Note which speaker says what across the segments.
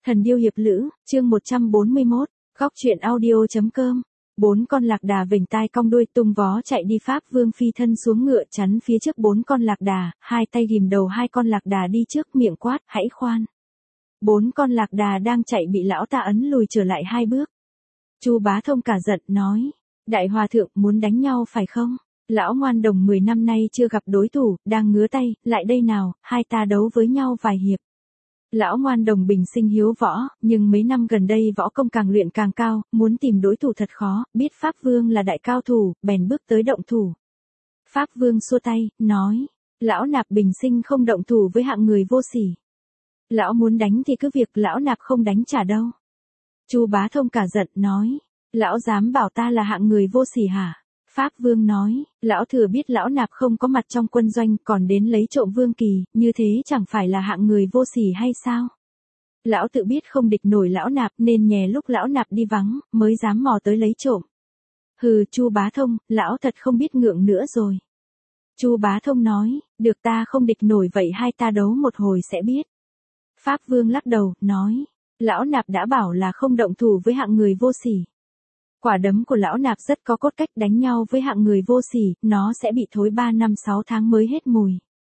Speaker 1: Thần điêu hiệp lữ, chương 141, góc truyện audio.com. Bốn con lạc đà vểnh tai cong đuôi tung vó chạy đi. Pháp Vương phi thân xuống ngựa chắn phía trước bốn con lạc đà, hai tay ghìm đầu hai con lạc đà đi trước, miệng quát, hãy khoan. Bốn con lạc đà đang chạy bị lão ta ấn lùi trở lại hai bước. Chu Bá Thông cả giận nói, đại hòa thượng muốn đánh nhau phải không? Lão ngoan đồng 10 năm nay chưa gặp đối thủ, đang ngứa tay, lại đây nào, hai ta đấu với nhau vài hiệp. Lão ngoan đồng bình sinh hiếu võ, nhưng mấy năm gần đây võ công càng luyện càng cao, muốn tìm đối thủ thật khó, biết Pháp Vương là đại cao thủ, bèn bước tới động thủ. Pháp Vương xua tay, nói, lão nạp bình sinh không động thủ với hạng người vô sỉ. Lão muốn đánh thì cứ việc, lão nạp không đánh trả đâu. Chu Bá Thông cả giận, nói, lão dám bảo ta là hạng người vô sỉ hả? Pháp Vương nói, lão thừa biết lão nạp không có mặt trong quân doanh còn đến lấy trộm vương kỳ, như thế chẳng phải là hạng người vô sỉ hay sao? Lão tự biết không địch nổi lão nạp nên nhè lúc lão nạp đi vắng, mới dám mò tới lấy trộm. Hừ, Chu Bá Thông, lão thật không biết ngượng nữa rồi. Chu Bá Thông nói, được, ta không địch nổi vậy hai ta đấu một hồi sẽ biết. Pháp Vương lắc đầu, nói, lão nạp đã bảo là không động thủ với hạng người vô sỉ. Quả đấm của lão nạp rất có cốt cách, đánh nhau với hạng người vô sỉ, nó sẽ bị thối 3 năm 6 tháng mới hết mùi.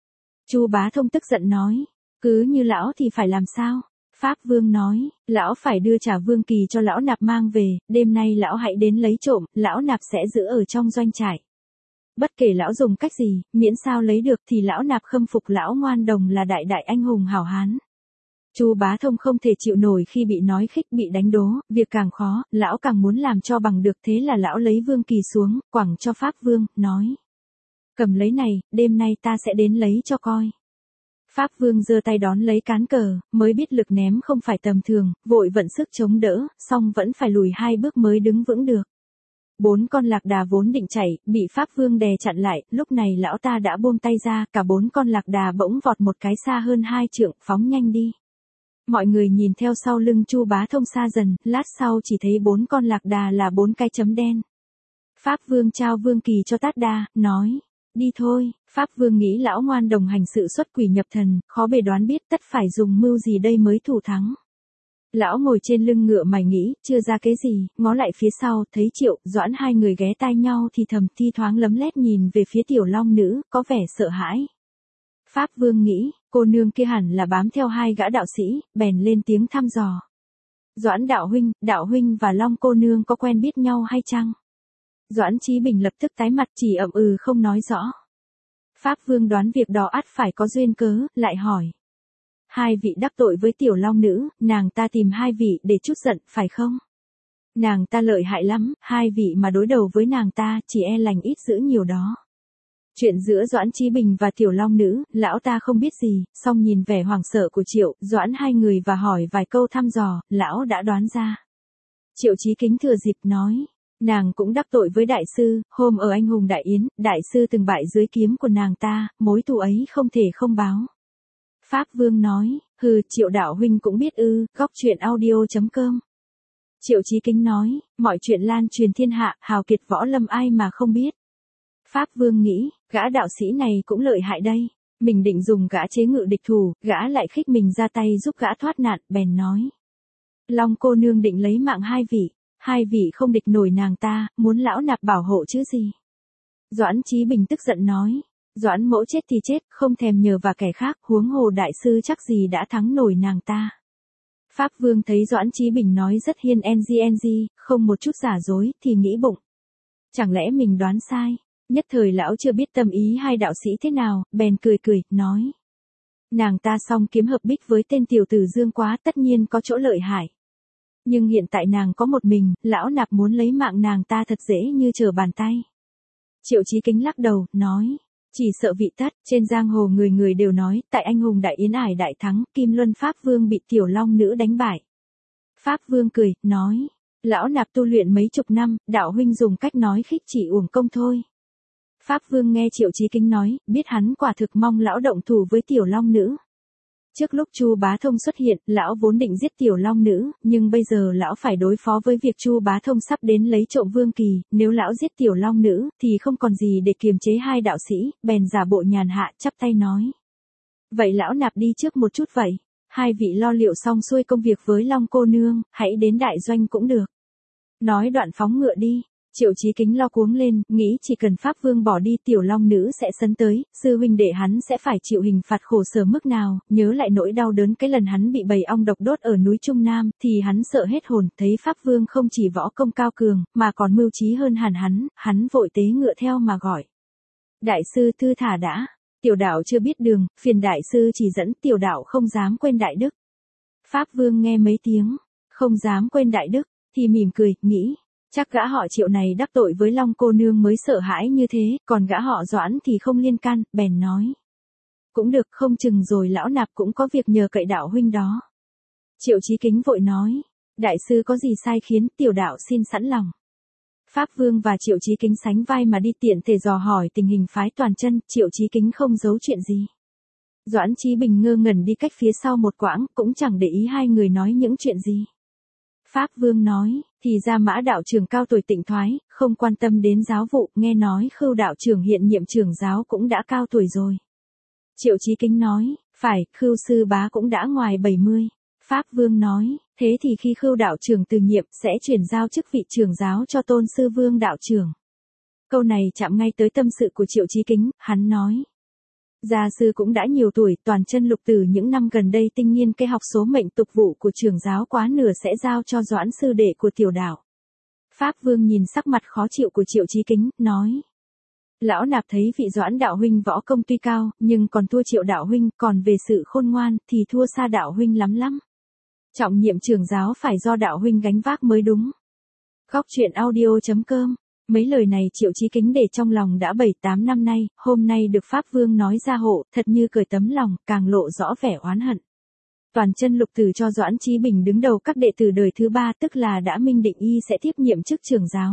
Speaker 1: Chu Bá Thông tức giận nói, cứ như lão thì phải làm sao? Pháp Vương nói, lão phải đưa trả vương kỳ cho lão nạp mang về, đêm nay lão hãy đến lấy trộm, lão nạp sẽ giữ ở trong doanh trại. Bất kể lão dùng cách gì, miễn sao lấy được thì lão nạp khâm phục lão ngoan đồng là đại đại anh hùng hảo hán. Chu Bá Thông không thể chịu nổi khi bị nói khích, bị đánh đố, việc càng khó, lão càng muốn làm cho bằng được, thế là lão lấy vương kỳ xuống, quẳng cho Pháp Vương, nói. Cầm lấy này, đêm nay ta sẽ đến lấy cho coi. Pháp Vương giơ tay đón lấy cán cờ, mới biết lực ném không phải tầm thường, vội vận sức chống đỡ, song vẫn phải lùi 2 bước mới đứng vững được. Bốn con lạc đà vốn định chạy, bị Pháp Vương đè chặn lại, lúc này lão ta đã buông tay ra, cả bốn con lạc đà bỗng vọt một cái xa hơn 2 trượng, phóng nhanh đi. Mọi người nhìn theo sau lưng Chu Bá Thông xa dần, lát sau chỉ thấy 4 con lạc đà là 4 cái chấm đen. Pháp Vương trao vương kỳ cho Tát Đa, nói, đi thôi. Pháp Vương nghĩ lão ngoan đồng hành sự xuất quỷ nhập thần, khó bề đoán biết tất phải dùng mưu gì đây mới thủ thắng. Lão ngồi trên lưng ngựa mải nghĩ, chưa ra kế gì, ngó lại phía sau, thấy Triệu, Doãn hai người ghé tai nhau thì thầm, thi thoáng lấm lét nhìn về phía tiểu long nữ, có vẻ sợ hãi. Pháp Vương nghĩ, cô nương kia hẳn là bám theo hai gã đạo sĩ, bèn lên tiếng thăm dò. Doãn đạo huynh và Long cô nương có quen biết nhau hay chăng? Doãn Chí Bình lập tức tái mặt, chỉ ậm ừ không nói rõ. Pháp Vương đoán việc đó ắt phải có duyên cớ, lại hỏi. Hai vị đắc tội với tiểu long nữ, nàng ta tìm hai vị để trút giận, phải không? Nàng ta lợi hại lắm, hai vị mà đối đầu với nàng ta, chỉ e lành ít dữ nhiều đó. Chuyện giữa Doãn Chí Bình và tiểu long nữ, lão ta không biết gì, song nhìn vẻ hoảng sợ của Triệu, Doãn hai người và hỏi vài câu thăm dò, lão đã đoán ra. Triệu Chí Kính thừa dịp nói, nàng cũng đắc tội với đại sư, hôm ở anh hùng đại yến, đại sư từng bại dưới kiếm của nàng ta, mối thù ấy không thể không báo. Pháp Vương nói, hừ, Triệu đạo huynh cũng biết ư, góc truyện audio.com. Triệu Chí Kính nói, mọi chuyện lan truyền thiên hạ, hào kiệt võ lâm ai mà không biết. Pháp Vương nghĩ, gã đạo sĩ này cũng lợi hại đây. Mình định dùng gã chế ngự địch thủ, gã lại khích mình ra tay giúp gã thoát nạn, bèn nói. Long cô nương định lấy mạng hai vị không địch nổi nàng ta, muốn lão nạp bảo hộ chứ gì. Doãn Chí Bình tức giận nói. Doãn mẫu chết thì chết, không thèm nhờ vào kẻ khác, huống hồ đại sư chắc gì đã thắng nổi nàng ta. Pháp Vương thấy Doãn Chí Bình nói rất hiên ng, không một chút giả dối, thì nghĩ bụng. Chẳng lẽ mình đoán sai? Nhất thời lão chưa biết tâm ý hai đạo sĩ thế nào, bèn cười, nói. Nàng ta song kiếm hợp bích với tên tiểu tử Dương Quá tất nhiên có chỗ lợi hại. Nhưng hiện tại nàng có một mình, lão nạp muốn lấy mạng nàng ta thật dễ như trở bàn tay. Triệu Chí Kính lắc đầu, nói. Chỉ sợ vị tất, trên giang hồ người người đều nói, tại anh hùng đại yến ải đại thắng, Kim Luân Pháp Vương bị tiểu long nữ đánh bại. Pháp Vương cười, nói. Lão nạp tu luyện mấy chục năm, đạo huynh dùng cách nói khích chỉ uổng công thôi. Pháp Vương nghe Triệu Chí Kính nói, biết hắn quả thực mong lão động thủ với tiểu long nữ. Trước lúc Chu Bá Thông xuất hiện, lão vốn định giết tiểu long nữ, nhưng bây giờ lão phải đối phó với việc Chu Bá Thông sắp đến lấy trộm vương kỳ, nếu lão giết tiểu long nữ, thì không còn gì để kiềm chế hai đạo sĩ, bèn giả bộ nhàn hạ, chắp tay nói. Vậy lão nạp đi trước một chút vậy. hai vị lo liệu xong xuôi công việc với Long cô nương, hãy đến đại doanh cũng được. Nói đoạn phóng ngựa đi. Triệu Chí Kính lo cuống lên, nghĩ chỉ cần Pháp Vương bỏ đi tiểu long nữ sẽ sấn tới, sư huynh đệ hắn sẽ phải chịu hình phạt khổ sở mức nào, nhớ lại nỗi đau đớn cái lần hắn bị bầy ong độc đốt ở núi Trung Nam, thì hắn sợ hết hồn, thấy Pháp Vương không chỉ võ công cao cường, mà còn mưu trí hơn hẳn hắn vội tế ngựa theo mà gọi. Đại sư thư thả đã, tiểu đạo chưa biết đường, phiền đại sư chỉ dẫn, tiểu đạo không dám quên đại đức. Pháp Vương nghe mấy tiếng, không dám quên đại đức, thì mỉm cười, nghĩ. Chắc gã họ Triệu này đắc tội với Long cô nương mới sợ hãi như thế, còn gã họ Doãn thì không liên can, bèn nói. Cũng được, không chừng rồi lão nạp cũng có việc nhờ cậy đạo huynh đó. Triệu Chí Kính vội nói, đại sư có gì sai khiến, tiểu đạo xin sẵn lòng. Pháp Vương và Triệu Chí Kính sánh vai mà đi, tiện thể dò hỏi tình hình phái Toàn Chân, Triệu Chí Kính không giấu chuyện gì. Doãn Chí Bình ngơ ngẩn đi cách phía sau một quãng, cũng chẳng để ý hai người nói những chuyện gì. Pháp Vương nói, thì ra Mã đạo trưởng cao tuổi tịnh thoái, không quan tâm đến giáo vụ, nghe nói Khưu đạo trưởng hiện nhiệm trưởng giáo cũng đã cao tuổi rồi. Triệu Chí Kính nói, phải, Khưu sư bá cũng đã ngoài 70. Pháp Vương nói, thế thì khi Khưu đạo trưởng từ nhiệm sẽ chuyển giao chức vị trưởng giáo cho Tôn sư Vương đạo trưởng. Câu này chạm ngay tới tâm sự của Triệu Chí Kính, hắn nói. Gia sư cũng đã nhiều tuổi, Toàn Chân lục tử những năm gần đây tinh nghiên cái học số mệnh tục vụ của trưởng giáo, quá nửa sẽ giao cho Doãn sư đệ của tiểu đạo. Pháp Vương nhìn sắc mặt khó chịu của Triệu Chí Kính, nói. Lão nạp thấy vị Doãn đạo huynh võ công tuy cao, nhưng còn thua Triệu đạo huynh, còn về sự khôn ngoan thì thua xa đạo huynh lắm. Trọng nhiệm trưởng giáo phải do đạo huynh gánh vác mới đúng. Góc truyện audio.com. Mấy lời này Triệu Chí Kính để trong lòng đã 7-8 năm nay, hôm nay được Pháp Vương nói ra hộ, thật như cởi tấm lòng, càng lộ rõ vẻ oán hận. Toàn Chân lục tử cho Doãn Chí Bình đứng đầu các đệ tử đời thứ 3, tức là đã minh định y sẽ tiếp nhiệm chức trưởng giáo.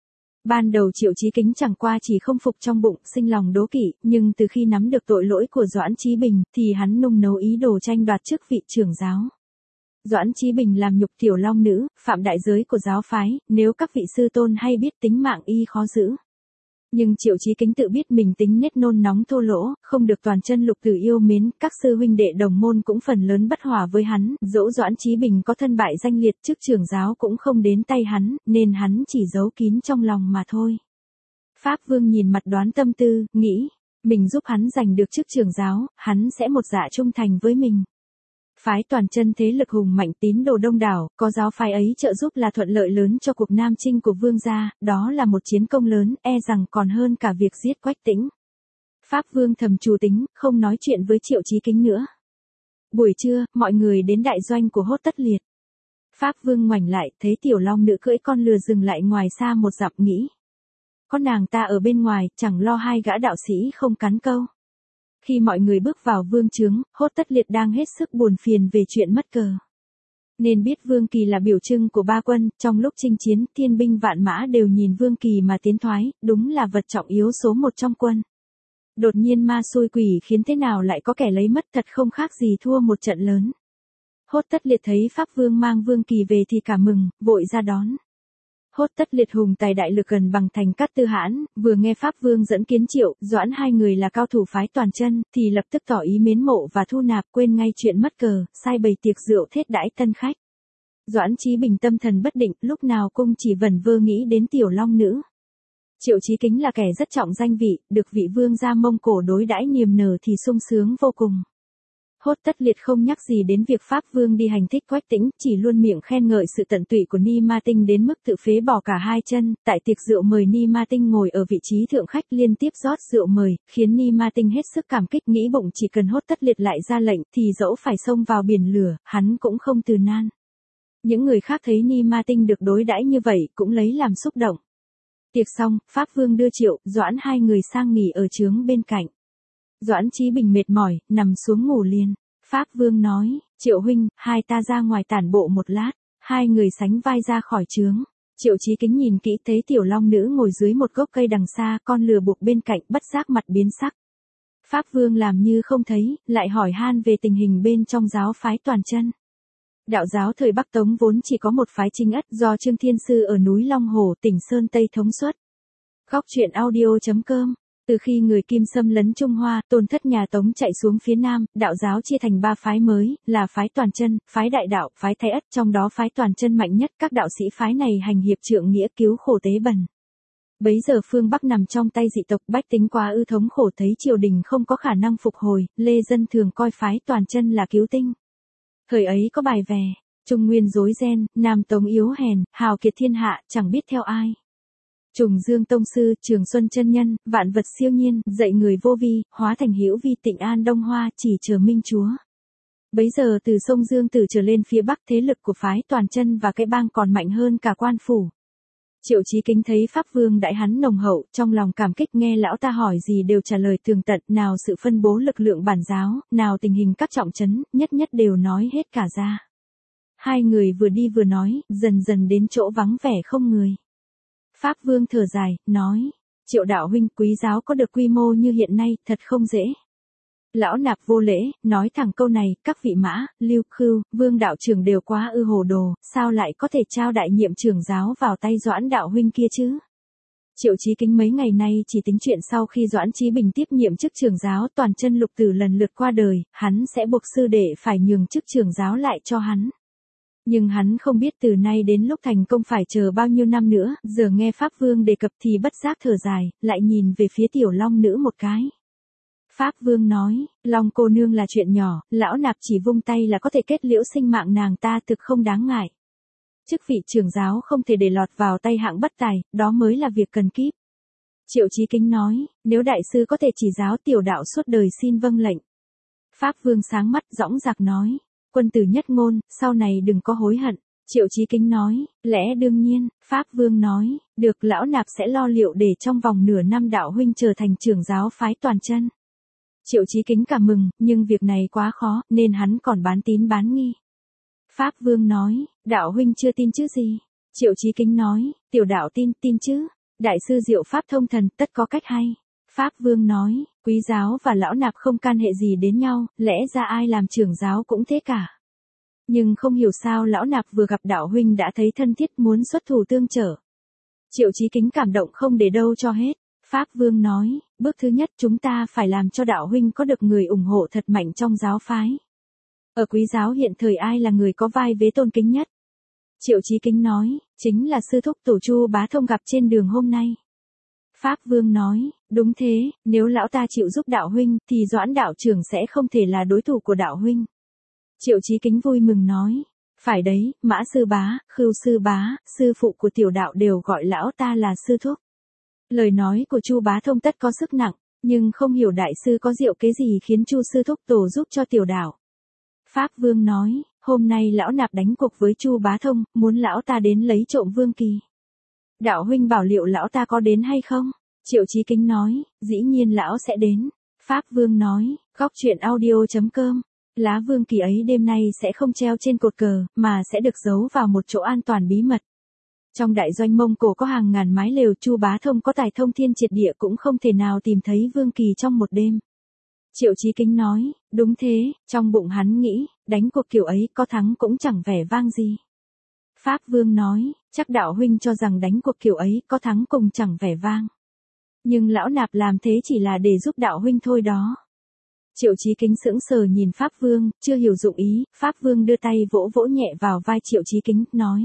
Speaker 1: Ban đầu Triệu Chí Kính chẳng qua chỉ không phục trong bụng, sinh lòng đố kỵ, nhưng từ khi nắm được tội lỗi của Doãn Chí Bình, thì hắn nung nấu ý đồ tranh đoạt chức vị trưởng giáo. Doãn Chí Bình làm nhục tiểu long nữ, phạm đại giới của giáo phái, nếu các vị sư tôn hay biết tính mạng y khó giữ. Nhưng Triệu Chí Kính tự biết mình tính nết nôn nóng thô lỗ, không được Toàn Chân lục tử yêu mến, các sư huynh đệ đồng môn cũng phần lớn bất hòa với hắn, dẫu Doãn Chí Bình có thân bại danh liệt, chức trưởng giáo cũng không đến tay hắn, nên hắn chỉ giấu kín trong lòng mà thôi. Pháp Vương nhìn mặt đoán tâm tư, nghĩ, mình giúp hắn giành được chức trưởng giáo, hắn sẽ một dạ trung thành với mình. Phái Toàn Chân thế lực hùng mạnh, tín đồ đông đảo, có giáo phái ấy trợ giúp là thuận lợi lớn cho cuộc nam chinh của Vương gia, đó là một chiến công lớn, e rằng còn hơn cả việc giết Quách Tĩnh. Pháp Vương thầm chủ tính, không nói chuyện với Triệu Chí Kính nữa. Buổi trưa, mọi người đến đại doanh của Hốt Tất Liệt. Pháp Vương ngoảnh lại, thấy tiểu long nữ cưỡi con lừa dừng lại ngoài xa một dặm, nghĩ. Có nàng ta ở bên ngoài, chẳng lo hai gã đạo sĩ không cắn câu. Khi mọi người bước vào vương trướng, Hốt Tất Liệt đang hết sức buồn phiền về chuyện mất cờ. Nên biết Vương Kỳ là biểu trưng của ba quân, trong lúc chinh chiến, thiên binh vạn mã đều nhìn Vương Kỳ mà tiến thoái, đúng là vật trọng yếu số một trong quân. Đột nhiên ma xui quỷ khiến thế nào lại có kẻ lấy mất, thật không khác gì thua một trận lớn. Hốt Tất Liệt thấy Pháp Vương mang Vương Kỳ về thì cả mừng, vội ra đón. Hốt Tất Liệt hùng tài đại lực gần bằng thành Cát Tư Hãn, vừa nghe Pháp Vương dẫn Kiến Triệu, Doãn hai người là cao thủ phái Toàn Chân, thì lập tức tỏ ý mến mộ và thu nạp, quên ngay chuyện mất cờ, sai bày tiệc rượu thết đãi tân khách. Doãn Chí Bình tâm thần bất định, lúc nào cũng chỉ vẩn vơ nghĩ đến tiểu long nữ. Triệu Chí Kính là kẻ rất trọng danh vị, được vị vương gia Mông Cổ đối đãi niềm nở thì sung sướng vô cùng. Hốt Tất Liệt không nhắc gì đến việc Pháp Vương đi hành thích Quách Tĩnh, chỉ luôn miệng khen ngợi sự tận tụy của Ni Ma Tinh đến mức tự phế bỏ cả hai chân. Tại tiệc rượu mời, Ni Ma Tinh ngồi ở vị trí thượng khách liên tiếp rót rượu mời, khiến Ni Ma Tinh hết sức cảm kích, nghĩ bụng chỉ cần Hốt Tất Liệt lại ra lệnh thì dẫu phải xông vào biển lửa, hắn cũng không từ nan. Những người khác thấy Ni Ma Tinh được đối đãi như vậy cũng lấy làm xúc động. Tiệc xong, Pháp Vương đưa Triệu, Doãn hai người sang nghỉ ở trướng bên cạnh. Doãn Chí Bình mệt mỏi, nằm xuống ngủ liền. Pháp Vương nói, Triệu huynh, hai ta ra ngoài tản bộ một lát. Hai người sánh vai ra khỏi trướng. Triệu Chí Kính nhìn kỹ thấy tiểu long nữ ngồi dưới một gốc cây đằng xa, con lừa buộc bên cạnh, bất giác mặt biến sắc. Pháp Vương làm như không thấy, lại hỏi han về tình hình bên trong giáo phái Toàn Chân. Đạo giáo thời Bắc Tống vốn chỉ có một phái Chính Ất do Trương Thiên Sư ở núi Long Hồ, tỉnh Sơn Tây thống suất. Góc truyện audio.com Từ khi người Kim xâm lấn Trung Hoa, Tôn thất nhà Tống chạy xuống phía Nam, đạo giáo chia thành 3 phái mới, là phái Toàn Chân, phái Đại Đạo, phái Thái Ất, trong đó phái Toàn Chân mạnh nhất, các đạo sĩ phái này hành hiệp trượng nghĩa cứu khổ tế bần. Bấy giờ phương Bắc nằm trong tay dị tộc, bách tính quá ư thống khổ, thấy triều đình không có khả năng phục hồi, lê dân thường coi phái Toàn Chân là cứu tinh. Thời ấy có bài về, Trung Nguyên rối ren, Nam Tống yếu hèn, hào kiệt thiên hạ, chẳng biết theo ai. Trùng Dương tông sư, Trường Xuân chân nhân, vạn vật siêu nhiên, dạy người vô vi, hóa thành hữu vi, Tịnh An Đông Hoa, chỉ chờ Minh Chúa. Bấy giờ từ sông Dương Tử trở lên phía Bắc, thế lực của phái Toàn Chân và cái bang còn mạnh hơn cả quan phủ. Triệu Chí Kính thấy Pháp Vương đại hắn nồng hậu, trong lòng cảm kích, nghe lão ta hỏi gì đều trả lời tường tận, nào sự phân bố lực lượng bản giáo, nào tình hình các trọng trấn, nhất nhất đều nói hết cả ra. Hai người vừa đi vừa nói, dần dần đến chỗ vắng vẻ không người. Pháp Vương thở dài, nói, Triệu đạo huynh, quý giáo có được quy mô như hiện nay, thật không dễ. Lão Nạp vô lễ, nói thẳng câu này, các vị Mã, Lưu, Khưu, Vương đạo trưởng đều quá ư hồ đồ, sao lại có thể trao đại nhiệm trưởng giáo vào tay Doãn đạo huynh kia chứ? Triệu Chí Kính mấy ngày nay chỉ tính chuyện sau khi Doãn Chí Bình tiếp nhiệm chức trưởng giáo, Toàn Chân lục tử lần lượt qua đời, hắn sẽ buộc sư đệ phải nhường chức trưởng giáo lại cho hắn. Nhưng hắn không biết từ nay đến lúc thành công phải chờ bao nhiêu năm nữa, giờ nghe Pháp Vương đề cập thì bất giác thở dài, lại nhìn về phía Tiểu Long Nữ một cái. Pháp Vương nói, Long cô nương là chuyện nhỏ, lão Nạp chỉ vung tay là có thể kết liễu sinh mạng nàng ta, thực không đáng ngại. Chức vị trưởng giáo không thể để lọt vào tay hạng bất tài, đó mới là việc cần kíp. Triệu Chí Kính nói, nếu đại sư có thể chỉ giáo tiểu đạo suốt đời xin vâng lệnh. Pháp Vương sáng mắt dõng dạc nói, quân tử nhất ngôn, sau này đừng có hối hận. Triệu Chí Kính nói, lẽ đương nhiên. Pháp Vương nói, được, lão Nạp sẽ lo liệu để trong vòng nửa năm đạo huynh trở thành trưởng giáo phái Toàn Chân. Triệu Chí Kính cảm mừng, nhưng việc này quá khó, nên hắn còn bán tín bán nghi. Pháp Vương nói, đạo huynh chưa tin chứ gì? Triệu Chí Kính nói, tiểu đạo tin chứ. Đại sư diệu pháp thông thần, tất có cách hay. Pháp Vương nói, quý giáo và lão Nạp không can hệ gì đến nhau, lẽ ra ai làm trưởng giáo cũng thế cả. Nhưng không hiểu sao lão Nạp vừa gặp đạo huynh đã thấy thân thiết, muốn xuất thủ tương trợ. Triệu Chí Kính cảm động không để đâu cho hết. Pháp Vương nói, bước thứ nhất chúng ta phải làm cho đạo huynh có được người ủng hộ thật mạnh trong giáo phái. Ở quý giáo hiện thời ai là người có vai vế tôn kính nhất? Triệu Chí Kính nói, chính là sư thúc tổ Chu Bá Thông gặp trên đường hôm nay. Pháp Vương nói, đúng thế, nếu lão ta chịu giúp đạo huynh, thì Doãn đạo trưởng sẽ không thể là đối thủ của đạo huynh. Triệu Chí Kính vui mừng nói, phải đấy, Mã sư bá, Khưu sư bá, sư phụ của tiểu đạo đều gọi lão ta là sư thúc. Lời nói của Chu Bá Thông tất có sức nặng, nhưng không hiểu đại sư có diệu kế gì khiến Chu sư thúc tổ giúp cho tiểu đạo. Pháp Vương nói, hôm nay lão Nạp đánh cuộc với Chu Bá Thông, muốn lão ta đến lấy trộm vương kỳ. Đạo huynh bảo liệu lão ta có đến hay không? Triệu Chí Kính nói, dĩ nhiên lão sẽ đến. Pháp Vương nói, góc truyện audio.com, lá vương kỳ ấy đêm nay sẽ không treo trên cột cờ, mà sẽ được giấu vào một chỗ an toàn bí mật. Trong đại doanh Mông Cổ có hàng ngàn mái lều, Chu Bá Thông có tài thông thiên triệt địa cũng không thể nào tìm thấy vương kỳ trong một đêm. Triệu Chí Kính nói, đúng thế, trong bụng hắn nghĩ, đánh cuộc kiểu ấy có thắng cũng chẳng vẻ vang gì. Pháp Vương nói, chắc đạo huynh cho rằng đánh cuộc kiểu ấy có thắng cùng chẳng vẻ vang. Nhưng lão Nạp làm thế chỉ là để giúp đạo huynh thôi đó. Triệu Chí Kính sững sờ nhìn Pháp Vương, chưa hiểu dụng ý, Pháp Vương đưa tay vỗ vỗ nhẹ vào vai Triệu Chí Kính, nói.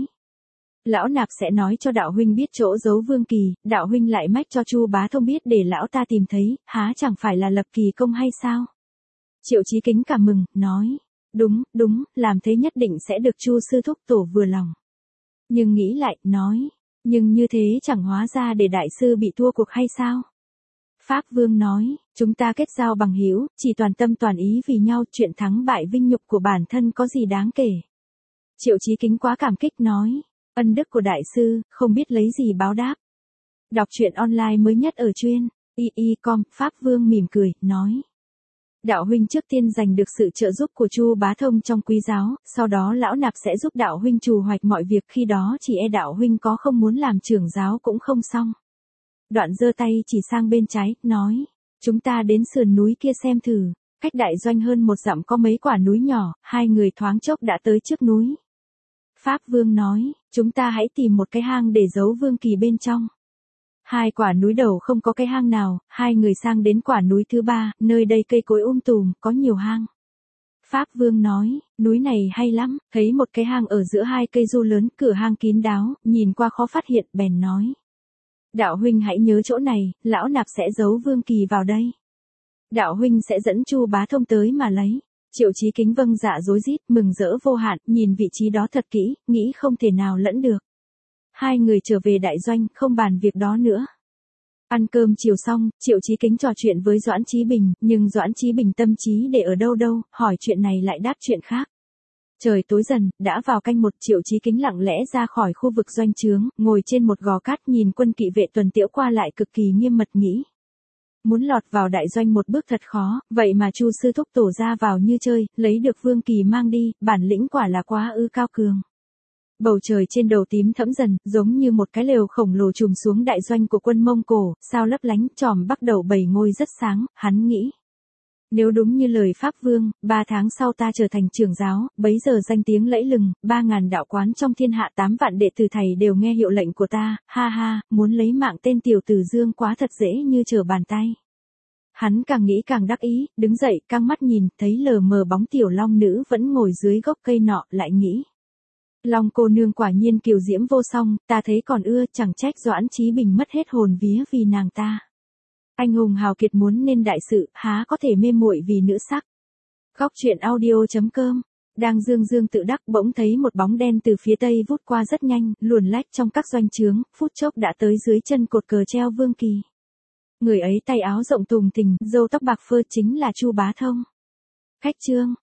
Speaker 1: Lão Nạp sẽ nói cho đạo huynh biết chỗ giấu vương kỳ, đạo huynh lại mách cho Chu Bá Thông biết để lão ta tìm thấy, há chẳng phải là lập kỳ công hay sao? Triệu Chí Kính cảm mừng, nói. Đúng, làm thế nhất định sẽ được Chu sư thúc tổ vừa lòng. Nhưng nghĩ lại, nói. Nhưng như thế chẳng hóa ra để đại sư bị thua cuộc hay sao? Pháp Vương nói, chúng ta kết giao bằng hữu, chỉ toàn tâm toàn ý vì nhau, chuyện thắng bại vinh nhục của bản thân có gì đáng kể. Triệu Chí Kính quá cảm kích nói. Ân đức của đại sư, không biết lấy gì báo đáp. Đọc truyện online mới nhất ở truyện y.com, Pháp Vương mỉm cười, nói. Đạo huynh trước tiên giành được sự trợ giúp của Chu Bá Thông trong quý giáo, sau đó lão Nạp sẽ giúp đạo huynh trù hoạch mọi việc, khi đó chỉ e đạo huynh có không muốn làm trưởng giáo cũng không xong. Đoạn giơ tay chỉ sang bên trái, nói. Chúng ta đến sườn núi kia xem thử, cách đại doanh hơn 1 dặm có mấy quả núi nhỏ, hai người thoáng chốc đã tới trước núi. Pháp Vương nói, chúng ta hãy tìm một cái hang để giấu vương kỳ bên trong. Hai quả núi đầu không có cái hang nào, hai người sang đến quả núi thứ ba, nơi đây cây cối tùm, có nhiều hang. Pháp Vương nói, núi này hay lắm, thấy một cái hang ở giữa hai cây du lớn, cửa hang kín đáo, nhìn qua khó phát hiện, bèn nói. Đạo huynh hãy nhớ chỗ này, lão nạp sẽ giấu Vương Kỳ vào đây. Đạo huynh sẽ dẫn Chu Bá Thông tới mà lấy. Triệu Chí Kính vâng dạ rối rít, mừng rỡ vô hạn, nhìn vị trí đó thật kỹ, nghĩ không thể nào lẫn được. Hai người trở về đại doanh, không bàn việc đó nữa. Ăn cơm chiều xong, Triệu Chí Kính trò chuyện với Doãn Chí Bình, nhưng Doãn Chí Bình tâm trí để ở đâu đâu, hỏi chuyện này lại đáp chuyện khác. Trời tối dần, đã vào canh một, Triệu Chí Kính lặng lẽ ra khỏi khu vực doanh trướng, ngồi trên một gò cát nhìn quân kỵ vệ tuần tiễu qua lại cực kỳ nghiêm mật nghĩ. Muốn lọt vào đại doanh một bước thật khó, vậy mà Chu sư thúc tổ ra vào như chơi, lấy được Vương Kỳ mang đi, bản lĩnh quả là quá ư cao cường. Bầu trời trên đầu tím thẫm dần, giống như một cái lều khổng lồ trùm xuống đại doanh của quân Mông Cổ, sao lấp lánh, tròm bắc đầu 7 ngôi rất sáng, hắn nghĩ. Nếu đúng như lời Pháp Vương, 3 tháng sau ta trở thành trưởng giáo, bấy giờ danh tiếng lẫy lừng, 3.000 đạo quán trong thiên hạ 8 vạn đệ tử thầy đều nghe hiệu lệnh của ta, ha ha, muốn lấy mạng tên tiểu tử Dương quá thật dễ như trở bàn tay. Hắn càng nghĩ càng đắc ý, đứng dậy, căng mắt nhìn, thấy lờ mờ bóng tiểu long nữ vẫn ngồi dưới gốc cây nọ, lại nghĩ. Long cô nương quả nhiên kiều diễm vô song, ta thấy còn ưa, chẳng trách Doãn Chí Bình mất hết hồn vía vì nàng ta. Anh hùng hào kiệt muốn nên đại sự, há có thể mê muội vì nữ sắc. Góc truyện audio.com. Đang dương tự đắc bỗng thấy một bóng đen từ phía tây vút qua rất nhanh, luồn lách trong các doanh trướng, phút chốc đã tới dưới chân cột cờ treo Vương Kỳ. Người ấy tay áo rộng tùng thình, râu tóc bạc phơ chính là Chu Bá Thông. Khách trương.